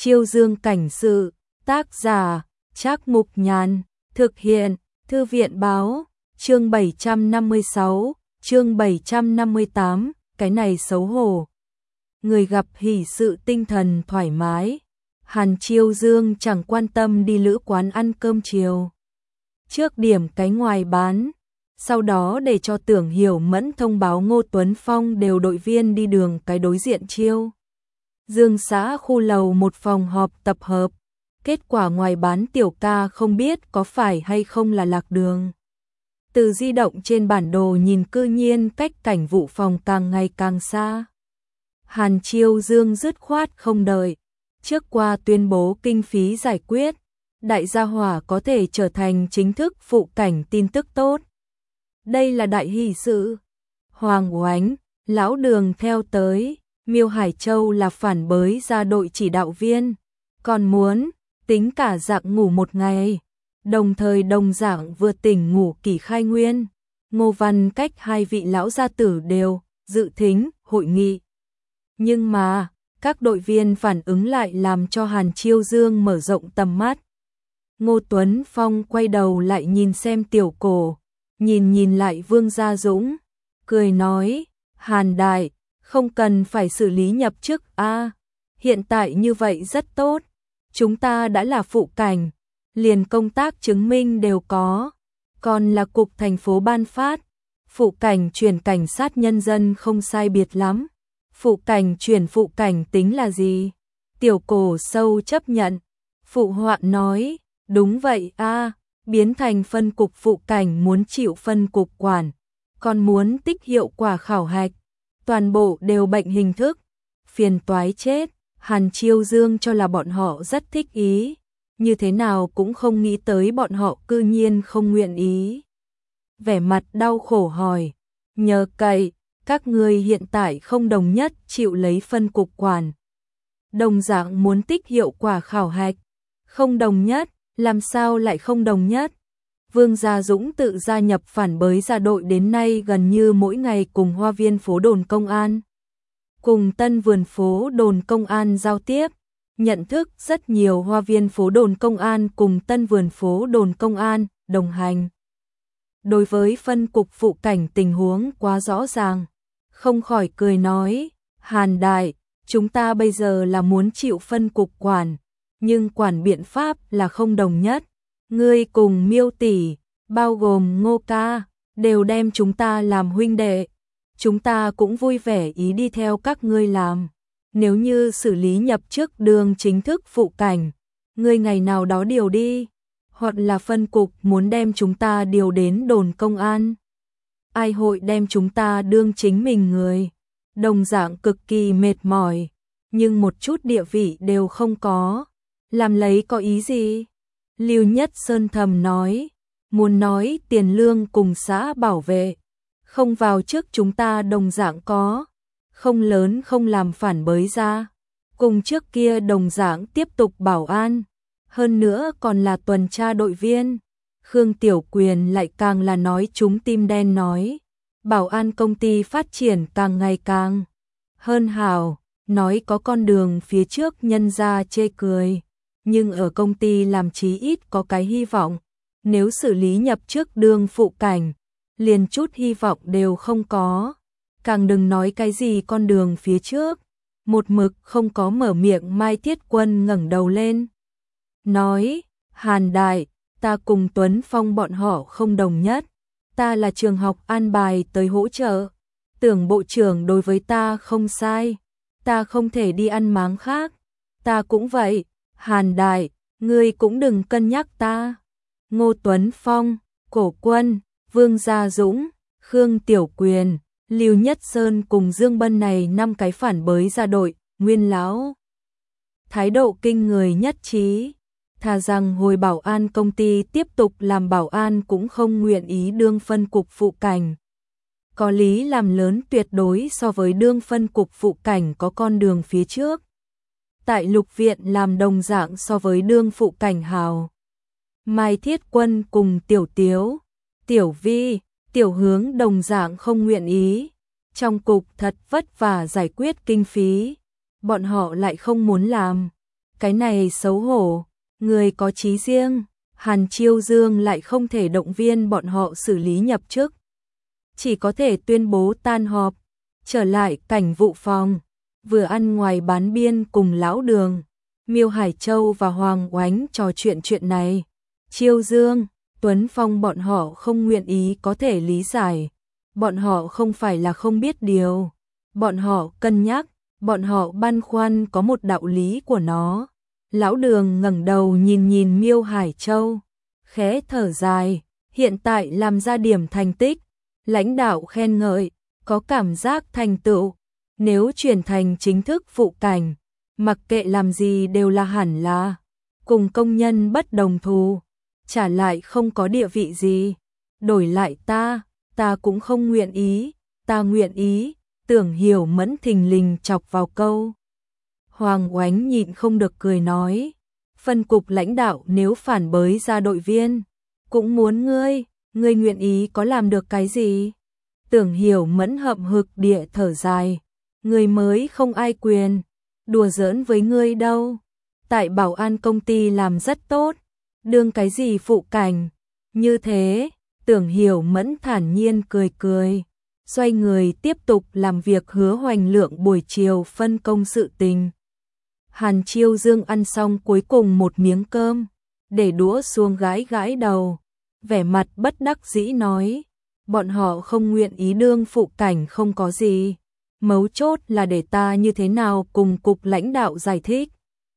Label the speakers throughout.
Speaker 1: Chiêu Dương cảnh sự, tác giả, Trác Mục Nhàn, thực hiện, Thư viện báo, chương 756, chương 758, cái này xấu hổ. Người gặp hỷ sự tinh thần thoải mái, Hàn Chiêu Dương chẳng quan tâm đi lữ quán ăn cơm chiều. Trước điểm cái ngoài bán, sau đó để cho Tưởng Hiểu Mẫn thông báo Ngô Tuấn Phong đều đội viên đi đường cái đối diện Chiêu Dương xã khu lầu một phòng họp tập hợp. Kết quả ngoài bán tiểu ca không biết có phải hay không là lạc đường. Từ di động trên bản đồ nhìn cư nhiên cách cảnh vụ phòng càng ngày càng xa. Hàn Chiêu Dương dứt khoát không đợi, trước qua tuyên bố kinh phí giải quyết, đại gia hỏa có thể trở thành chính thức phụ cảnh tin tức tốt. Đây là đại hỷ sự. Hoàng Oánh, Lão Đường theo tới, Miêu Hải Châu là phản bới ra đội chỉ đạo viên, còn muốn tính cả dạng ngủ một ngày. Đồng thời đồng dạng vừa tỉnh ngủ Kỷ Khai Nguyên, Ngô Văn Cách hai vị lão gia tử đều dự thính hội nghị. Nhưng mà, các đội viên phản ứng lại làm cho Hàn Chiêu Dương mở rộng tầm mắt. Ngô Tuấn Phong quay đầu lại nhìn xem Tiểu Cổ, nhìn lại Vương Gia Dũng, cười nói, Hàn Đại, không cần phải xử lý nhập chức a, hiện tại như vậy rất tốt, chúng ta đã là phụ cảnh, liền công tác chứng minh đều có, còn là cục thành phố ban phát, phụ cảnh chuyển cảnh sát nhân dân không sai biệt lắm, phụ cảnh chuyển phụ cảnh tính là gì? Tiểu Cổ sâu chấp nhận, phụ họa nói, đúng vậy a, biến thành phân cục phụ cảnh muốn chịu phân cục quản, còn muốn tích hiệu quả khảo hạch, toàn bộ đều bệnh hình thức, phiền toái chết. Hàn Chiêu Dương cho là bọn họ rất thích ý, như thế nào cũng không nghĩ tới bọn họ cư nhiên không nguyện ý. Vẻ mặt đau khổ hỏi, nhờ cậy, các ngươi hiện tại không đồng nhất chịu lấy phân cục quản. Đồng dạng muốn tích hiệu quả khảo hạch, không đồng nhất, làm sao lại không đồng nhất? Vương Gia Dũng tự gia nhập phản bới ra đội đến nay gần như mỗi ngày cùng Hoa Viên phố đồn công an, cùng Tân Vườn phố đồn công an giao tiếp, nhận thức rất nhiều Hoa Viên phố đồn công an cùng Tân Vườn phố đồn công an đồng hành. Đối với phân cục phụ cảnh tình huống quá rõ ràng, không khỏi cười nói, Hàn Đại, chúng ta bây giờ là muốn chịu phân cục quản, nhưng quản biện pháp là không đồng nhất. Ngươi cùng Miêu tỷ, bao gồm Ngô ca, đều đem chúng ta làm huynh đệ. Chúng ta cũng vui vẻ ý đi theo các ngươi làm. Nếu như xử lý nhập chức đường chính thức phụ cảnh, ngươi ngày nào đó điều đi, hoặc là phân cục muốn đem chúng ta điều đến đồn công an. Ai hội đem chúng ta đương chính mình người, đồng dạng cực kỳ mệt mỏi, nhưng một chút địa vị đều không có. Làm lấy có ý gì? Lưu Nhất Sơn thầm nói, muốn nói tiền lương cùng xã bảo vệ, không vào trước chúng ta đồng dạng có, không lớn không làm phản bới ra, cùng trước kia đồng dạng tiếp tục bảo an, hơn nữa còn là tuần tra đội viên. Khương Tiểu Quyền lại càng là nói chúng tim đen nói, bảo an công ty phát triển càng ngày càng hơn hảo, nói có con đường phía trước nhân ra chê cười. Nhưng ở công ty làm chí ít có cái hy vọng, nếu xử lý nhập trước đường phụ cảnh, liền chút hy vọng đều không có, càng đừng nói cái gì con đường phía trước. Một mực không có mở miệng Mai Thiết Quân ngẩng đầu lên, nói, Hàn Đại, ta cùng Tuấn Phong bọn họ không đồng nhất, ta là trường học an bài tới hỗ trợ, Tưởng bộ trưởng đối với ta không sai, ta không thể đi ăn máng khác, ta cũng vậy. Hàn Đại, ngươi cũng đừng cân nhắc ta. Ngô Tuấn Phong, Cổ Quân, Vương Gia Dũng, Khương Tiểu Quyền, Lưu Nhất Sơn cùng Dương Bân này 5 cái phản bới ra đội, nguyên lão. Thái độ kinh người nhất trí, thà rằng hồi bảo an công ty tiếp tục làm bảo an cũng không nguyện ý đương phân cục phụ cảnh. Có lý làm lớn tuyệt đối so với đương phân cục phụ cảnh có con đường phía trước. Tại Lục Viện làm đồng dạng so với đương phụ cảnh hào. Mai Thiết Quân cùng Tiểu Tiếu, Tiểu Vi, Tiểu Hướng đồng dạng không nguyện ý. Trong cục thật vất vả giải quyết kinh phí, bọn họ lại không muốn làm. cái này xấu hổ, người có chí riêng, Hàn Chiêu Dương lại không thể động viên bọn họ xử lý nhập chức. Chỉ có thể tuyên bố tan họp, trở lại cảnh vụ phòng, vừa ăn ngoài bán biên cùng lão Đường, Miêu Hải Châu và Hoàng Oánh trò chuyện này. Chiêu Dương, Tuấn Phong bọn họ không nguyện ý có thể lý giải, bọn họ không phải là không biết điều, bọn họ cân nhắc, bọn họ băn khoăn có một đạo lý của nó. Lão Đường ngẩng đầu nhìn Miêu Hải Châu, khẽ thở dài, hiện tại làm ra điểm thành tích, lãnh đạo khen ngợi, có cảm giác thành tựu, nếu chuyển thành chính thức phụ cảnh, mặc kệ làm gì đều là hẳn là cùng công nhân bất đồng thù, trả lại không có địa vị gì, đổi lại ta cũng không nguyện ý, ta nguyện ý. Tưởng Hiểu Mẫn thình lình chọc vào câu. Hoàng Oánh nhịn không được cười nói, phân cục lãnh đạo nếu phản bới ra đội viên, cũng muốn ngươi nguyện ý có làm được cái gì? Tưởng Hiểu Mẫn hậm hực địa thở dài, ngươi mới không ai quyền, đùa giỡn với ngươi đâu, tại bảo an công ty làm rất tốt, đương cái gì phụ cảnh, như thế, Tưởng Hiểu Mẫn thản nhiên cười. Xoay người tiếp tục làm việc hứa hoành lượng buổi chiều phân công sự tình. Hàn Chiêu Dương ăn xong cuối cùng một miếng cơm, để đũa xuống gãi đầu, vẻ mặt bất đắc dĩ nói, bọn họ không nguyện ý đương phụ cảnh không có gì, mấu chốt là để ta như thế nào cùng cục lãnh đạo giải thích.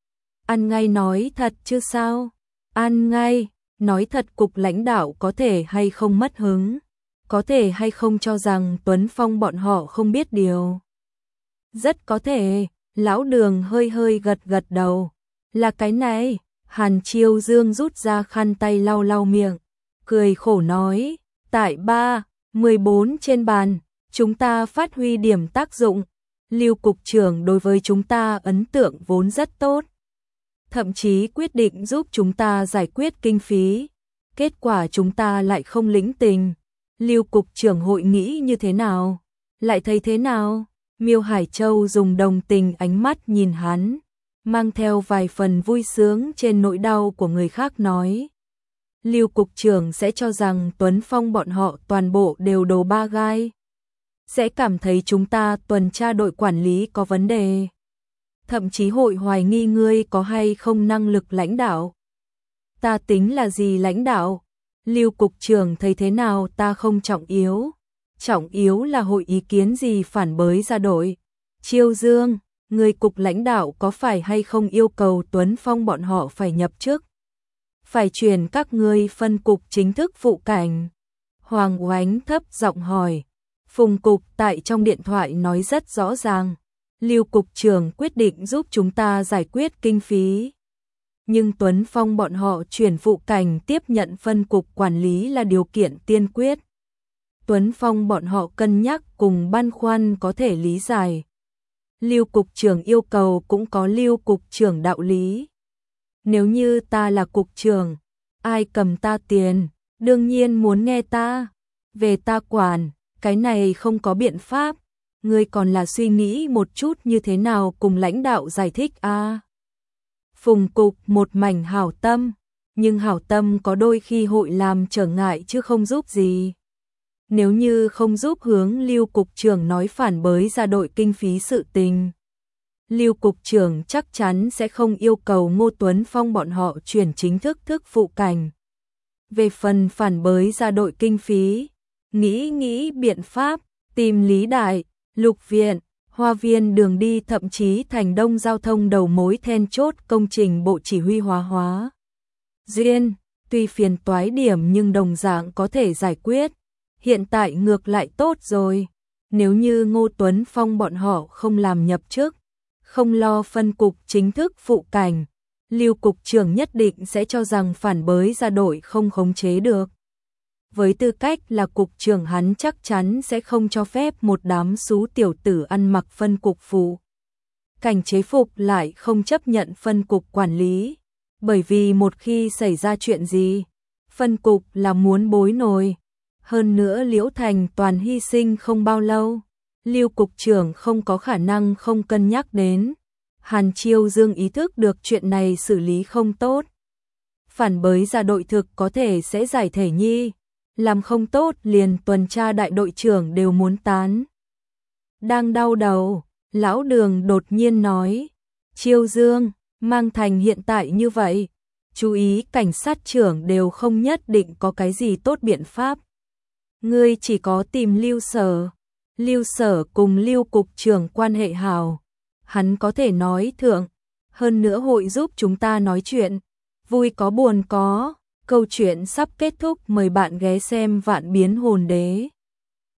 Speaker 1: Ăn ngay nói thật chứ sao, ăn ngay, nói thật cục lãnh đạo có thể hay không mất hứng. Có thể hay không cho rằng Tuấn Phong bọn họ không biết điều. Rất có thể, lão Đường hơi gật đầu. Là cái này, Hàn Chiêu Dương rút ra khăn tay lau miệng, cười khổ nói, tại 14 trên bàn, chúng ta phát huy điểm tác dụng, Lưu cục trưởng đối với chúng ta ấn tượng vốn rất tốt. Thậm chí quyết định giúp chúng ta giải quyết kinh phí, kết quả chúng ta lại không lĩnh tình. Lưu cục trưởng hội nghĩ như thế nào? Lại thấy thế nào? Miêu Hải Châu dùng đồng tình ánh mắt nhìn hắn, mang theo vài phần vui sướng trên nỗi đau của người khác nói. Lưu cục trưởng sẽ cho rằng Tuấn Phong bọn họ toàn bộ đều đầu ba gai. Sẽ cảm thấy chúng ta tuần tra đội quản lý có vấn đề. Thậm chí hội hoài nghi ngươi có hay không năng lực lãnh đạo. Ta tính là gì lãnh đạo? Lưu cục trưởng thấy thế nào ta không trọng yếu là hội ý kiến gì phản bới ra đội. Chiêu Dương, người cục lãnh đạo có phải hay không yêu cầu Tuấn Phong bọn họ phải nhập chức? Phải chuyển các ngươi phân cục chính thức phụ cảnh. Hoàng Oánh thấp giọng hỏi. Phùng cục tại trong điện thoại nói rất rõ ràng. Lưu cục trưởng quyết định giúp chúng ta giải quyết kinh phí. Nhưng Tuấn Phong bọn họ chuyển phụ cảnh tiếp nhận phân cục quản lý là điều kiện tiên quyết. Tuấn Phong bọn họ cân nhắc cùng băn khoăn có thể lý giải. Lưu cục trưởng yêu cầu cũng có Lưu cục trưởng đạo lý. Nếu như ta là cục trưởng, ai cầm ta tiền, đương nhiên muốn nghe ta. Về ta quản, cái này không có biện pháp. Ngươi còn là suy nghĩ một chút như thế nào cùng lãnh đạo giải thích a. Phùng cục một mảnh hảo tâm, nhưng hảo tâm có đôi khi hội làm trở ngại chứ không giúp gì. Nếu như không giúp hướng Lưu cục trưởng nói phản bới ra đội kinh phí sự tình, Lưu cục trưởng chắc chắn sẽ không yêu cầu Ngô Tuấn Phong bọn họ chuyển chính thức phụ cảnh. Về phần phản bới ra đội kinh phí, nghĩ biện pháp, tìm Lý Đại, Lục Viện, Hoa Viên đường đi thậm chí thành Đông giao thông đầu mối then chốt công trình bộ chỉ huy hóa. Duyên, tuy phiền toái điểm nhưng đồng dạng có thể giải quyết. Hiện tại ngược lại tốt rồi. Nếu như Ngô Tuấn Phong bọn họ không làm nhập chức, không lo phân cục chính thức phụ cảnh, Lưu cục trưởng nhất định sẽ cho rằng phản bới ra đội không khống chế được. Với tư cách là cục trưởng hắn chắc chắn sẽ không cho phép một đám xú tiểu tử ăn mặc phân cục phụ cảnh chế phục lại không chấp nhận phân cục quản lý. Bởi vì một khi xảy ra chuyện gì, phân cục là muốn bối nổi. Hơn nữa Liễu Thành toàn hy sinh không bao lâu, Lưu cục trưởng không có khả năng không cân nhắc đến. Hàn Chiêu Dương ý thức được chuyện này xử lý không tốt. Phản bới ra đội thực có thể sẽ giải thể nhi, làm không tốt liền tuần tra đại đội trưởng đều muốn tán. Đang đau đầu, lão Đường đột nhiên nói, Chiêu Dương, Mang Thành hiện tại như vậy, chú ý cảnh sát trưởng đều không nhất định có cái gì tốt biện pháp. Ngươi chỉ có tìm Lưu Sở cùng Lưu cục trưởng quan hệ hảo, hắn có thể nói thượng, hơn nữa hội giúp chúng ta nói chuyện, vui có buồn có. Câu chuyện sắp kết thúc, mời bạn ghé xem Vạn Biến Hồn Đế.